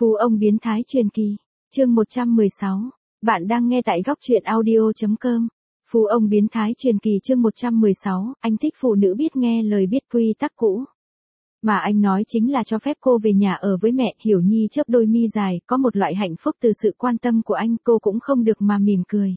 Phú ông biến thái truyền kỳ, chương 116. Bạn đang nghe tại góc truyện audio.com. Phú ông biến thái truyền kỳ chương 116, anh thích phụ nữ biết nghe lời biết quy tắc cũ. Mà anh nói chính là cho phép cô về nhà ở với mẹ. Hiểu Nhi chớp đôi mi dài, có một loại hạnh phúc từ sự quan tâm của anh, cô cũng không được mà mỉm cười.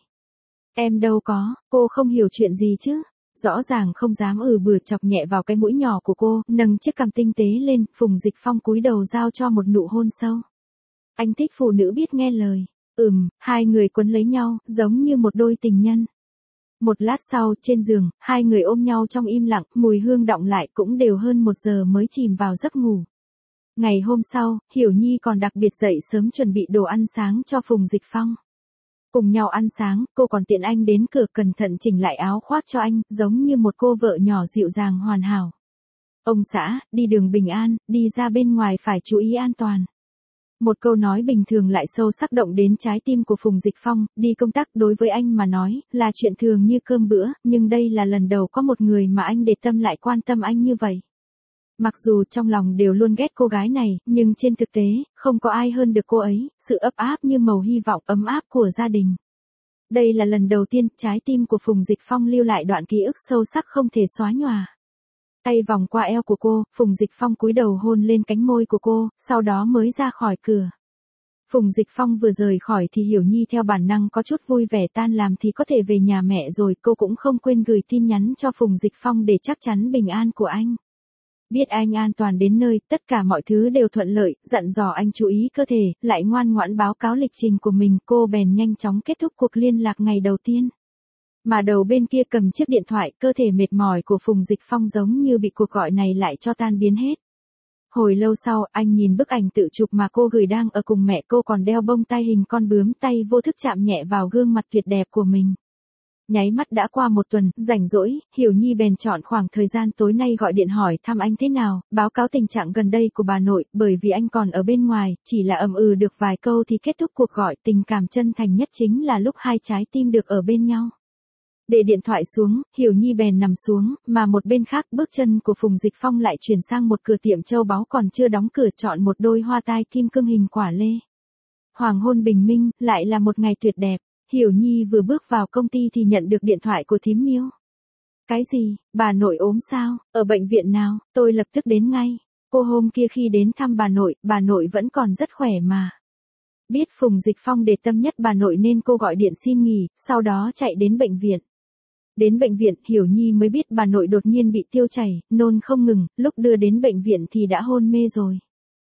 Em đâu có, cô không hiểu chuyện gì chứ. Rõ ràng không dám bừa chọc nhẹ vào cái mũi nhỏ của cô, nâng chiếc cằm tinh tế lên, Phùng Dịch Phong cúi đầu giao cho một nụ hôn sâu. Anh thích phụ nữ biết nghe lời. Hai người quấn lấy nhau, giống như một đôi tình nhân. Một lát sau, trên giường, hai người ôm nhau trong im lặng, mùi hương đọng lại cũng đều hơn 1 giờ mới chìm vào giấc ngủ. Ngày hôm sau, Hiểu Nhi còn đặc biệt dậy sớm chuẩn bị đồ ăn sáng cho Phùng Dịch Phong. Cùng nhau ăn sáng, cô còn tiện anh đến cửa cẩn thận chỉnh lại áo khoác cho anh, giống như một cô vợ nhỏ dịu dàng hoàn hảo. Ông xã, đi đường bình an, đi ra bên ngoài phải chú ý an toàn. Một câu nói bình thường lại sâu sắc động đến trái tim của Phùng Dịch Phong, đi công tác đối với anh mà nói, là chuyện thường như cơm bữa, nhưng đây là lần đầu có một người mà anh để tâm lại quan tâm anh như vậy. Mặc dù trong lòng đều luôn ghét cô gái này, nhưng trên thực tế, không có ai hơn được cô ấy, sự ấp áp như màu hy vọng ấm áp của gia đình. Đây là lần đầu tiên, trái tim của Phùng Dịch Phong lưu lại đoạn ký ức sâu sắc không thể xóa nhòa. Tay vòng qua eo của cô, Phùng Dịch Phong cúi đầu hôn lên cánh môi của cô, sau đó mới ra khỏi cửa. Phùng Dịch Phong vừa rời khỏi thì Hiểu Nhi theo bản năng có chút vui vẻ, tan làm thì có thể về nhà mẹ rồi, cô cũng không quên gửi tin nhắn cho Phùng Dịch Phong để chắc chắn bình an của anh. Biết anh an toàn đến nơi, tất cả mọi thứ đều thuận lợi, dặn dò anh chú ý cơ thể, lại ngoan ngoãn báo cáo lịch trình của mình, cô bèn nhanh chóng kết thúc cuộc liên lạc ngày đầu tiên. Mà đầu bên kia cầm chiếc điện thoại, cơ thể mệt mỏi của Phùng Dịch Phong giống như bị cuộc gọi này lại cho tan biến hết. Hồi lâu sau, anh nhìn bức ảnh tự chụp mà cô gửi đang ở cùng mẹ, cô còn đeo bông tai hình con bướm, tay vô thức chạm nhẹ vào gương mặt tuyệt đẹp của mình. Nháy mắt đã qua 1 tuần, rảnh rỗi, Hiểu Nhi bèn chọn khoảng thời gian tối nay gọi điện hỏi thăm anh thế nào, báo cáo tình trạng gần đây của bà nội, bởi vì anh còn ở bên ngoài, chỉ là được vài câu thì kết thúc cuộc gọi. Tình cảm chân thành nhất chính là lúc hai trái tim được ở bên nhau. Để điện thoại xuống, Hiểu Nhi bèn nằm xuống, mà một bên khác bước chân của Phùng Dịch Phong lại chuyển sang một cửa tiệm châu báu còn chưa đóng cửa, chọn một đôi hoa tai kim cương hình quả lê. Hoàng hôn bình minh, lại là một ngày tuyệt đẹp. Hiểu Nhi vừa bước vào công ty thì nhận được điện thoại của thím Miêu. Cái gì, bà nội ốm sao, ở bệnh viện nào, tôi lập tức đến ngay. Cô hôm kia khi đến thăm bà nội vẫn còn rất khỏe mà. Biết Phùng Dịch Phong để tâm nhất bà nội nên cô gọi điện xin nghỉ, sau đó chạy đến bệnh viện. Đến bệnh viện, Hiểu Nhi mới biết bà nội đột nhiên bị tiêu chảy, nôn không ngừng, lúc đưa đến bệnh viện thì đã hôn mê rồi.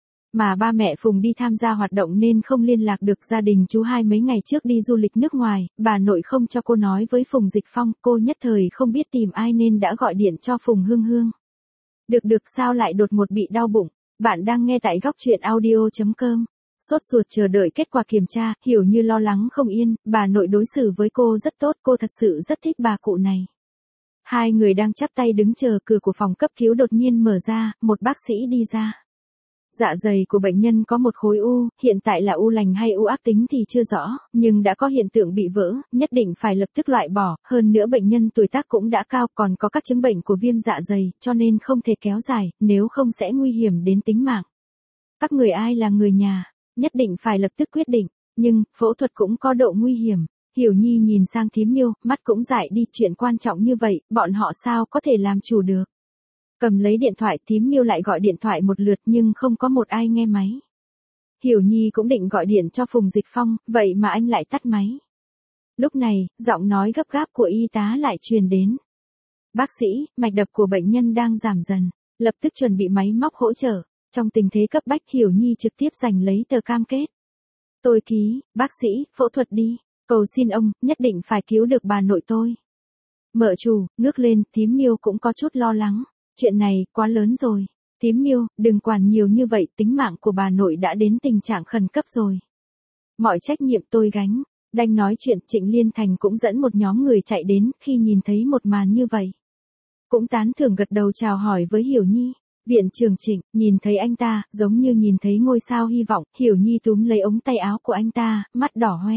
Mà ba mẹ Phùng đi tham gia hoạt động nên không liên lạc được, gia đình chú Hai mấy ngày trước đi du lịch nước ngoài, bà nội không cho cô nói với Phùng Dịch Phong, cô nhất thời không biết tìm ai nên đã gọi điện cho Phùng Hương Hương. Được sao lại đột ngột bị đau bụng, bạn đang nghe tại góc truyện audio.com. Sốt ruột chờ đợi kết quả kiểm tra, Hiểu Như lo lắng không yên, bà nội đối xử với cô rất tốt, cô thật sự rất thích bà cụ này. Hai người đang chắp tay đứng chờ, cửa của phòng cấp cứu đột nhiên mở ra, một bác sĩ đi ra. Dạ dày của bệnh nhân có một khối u, hiện tại là u lành hay u ác tính thì chưa rõ, nhưng đã có hiện tượng bị vỡ, nhất định phải lập tức loại bỏ, hơn nữa bệnh nhân tuổi tác cũng đã cao, còn có các chứng bệnh của viêm dạ dày, cho nên không thể kéo dài, nếu không sẽ nguy hiểm đến tính mạng. Các người ai là người nhà, nhất định phải lập tức quyết định, nhưng, phẫu thuật cũng có độ nguy hiểm. Hiểu Nhi nhìn sang thím Miêu, mắt cũng dại đi, chuyện quan trọng như vậy, bọn họ sao có thể làm chủ được. Cầm lấy điện thoại, thím Miêu lại gọi điện thoại một lượt nhưng không có một ai nghe máy. Hiểu Nhi cũng định gọi điện cho Phùng Dịch Phong, vậy mà anh lại tắt máy. Lúc này, giọng nói gấp gáp của y tá lại truyền đến. Bác sĩ, mạch đập của bệnh nhân đang giảm dần, lập tức chuẩn bị máy móc hỗ trợ. Trong tình thế cấp bách, Hiểu Nhi trực tiếp giành lấy tờ cam kết. Tôi ký, bác sĩ, phẫu thuật đi, cầu xin ông, nhất định phải cứu được bà nội tôi. Mợ chủ, ngước lên, thím Miêu cũng có chút lo lắng. Chuyện này, quá lớn rồi. Thím Miêu, đừng quản nhiều như vậy, tính mạng của bà nội đã đến tình trạng khẩn cấp rồi. Mọi trách nhiệm tôi gánh. Đang nói chuyện, Trịnh Liên Thành cũng dẫn một nhóm người chạy đến, khi nhìn thấy một màn như vậy. Cũng tán thưởng gật đầu chào hỏi với Hiểu Nhi. Viện trưởng Trịnh, nhìn thấy anh ta, giống như nhìn thấy ngôi sao hy vọng, Hiểu Nhi túm lấy ống tay áo của anh ta, mắt đỏ hoe.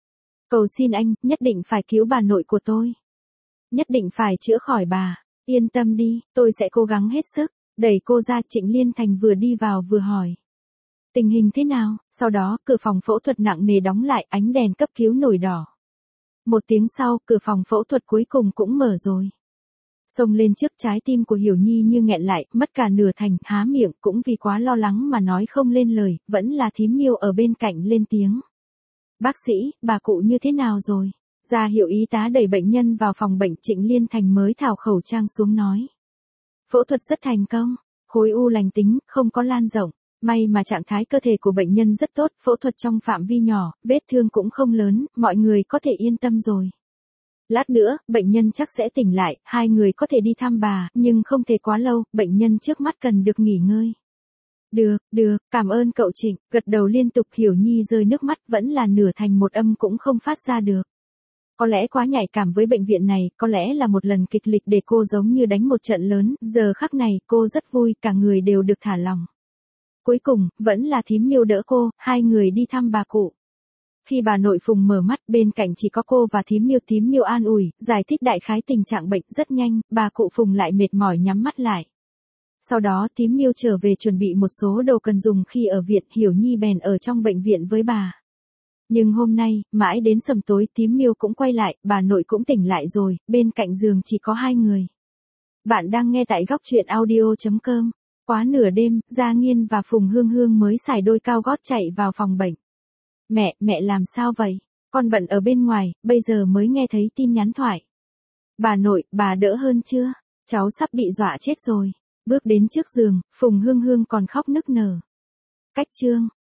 Cầu xin anh, nhất định phải cứu bà nội của tôi. Nhất định phải chữa khỏi bà. Yên tâm đi, tôi sẽ cố gắng hết sức. Đẩy cô ra, Trịnh Liên Thành vừa đi vào vừa hỏi. Tình hình thế nào? Sau đó, cửa phòng phẫu thuật nặng nề đóng lại, ánh đèn cấp cứu nổi đỏ. Một tiếng sau, cửa phòng phẫu thuật cuối cùng cũng mở rồi. Xông lên trước, trái tim của Hiểu Nhi như nghẹn lại, mất cả nửa thành, há miệng cũng vì quá lo lắng mà nói không lên lời, vẫn là thím Miêu ở bên cạnh lên tiếng. Bác sĩ, bà cụ như thế nào rồi? Ra hiệu y tá đẩy bệnh nhân vào phòng bệnh. Trịnh Liên Thành mới tháo khẩu trang xuống nói. Phẫu thuật rất thành công, khối u lành tính, không có lan rộng. May mà trạng thái cơ thể của bệnh nhân rất tốt, phẫu thuật trong phạm vi nhỏ, vết thương cũng không lớn, mọi người có thể yên tâm rồi. Lát nữa, bệnh nhân chắc sẽ tỉnh lại, hai người có thể đi thăm bà, nhưng không thể quá lâu, bệnh nhân trước mắt cần được nghỉ ngơi. Được, cảm ơn cậu Trịnh, gật đầu liên tục. Hiểu Nhi rơi nước mắt, vẫn là nửa thành một âm cũng không phát ra được. Có lẽ quá nhạy cảm với bệnh viện này, có lẽ là một lần kịch liệt để cô giống như đánh một trận lớn, giờ khắc này cô rất vui, cả người đều được thả lỏng. Cuối cùng, vẫn là thím Miêu đỡ cô, hai người đi thăm bà cụ. Khi bà nội Phùng mở mắt, bên cạnh chỉ có cô và thím Miêu an ủi, giải thích đại khái tình trạng bệnh. Rất nhanh, bà cụ Phùng lại mệt mỏi nhắm mắt lại. Sau đó thím Miêu trở về chuẩn bị một số đồ cần dùng khi ở viện. Hiểu Nhi bèn ở trong bệnh viện với bà. Nhưng hôm nay, mãi đến sầm tối, thím Miêu cũng quay lại, bà nội cũng tỉnh lại rồi, bên cạnh giường chỉ có hai người. Bạn đang nghe tại góc truyện audio.com. Quá nửa đêm, Gia Nghiên và Phùng Hương Hương mới xài đôi cao gót chạy vào phòng bệnh. Mẹ làm sao vậy? Con bận ở bên ngoài, bây giờ mới nghe thấy tin nhắn thoại. Bà nội, bà đỡ hơn chưa? Cháu sắp bị dọa chết rồi. Bước đến trước giường, Phùng Hương Hương còn khóc nức nở. Cách chương.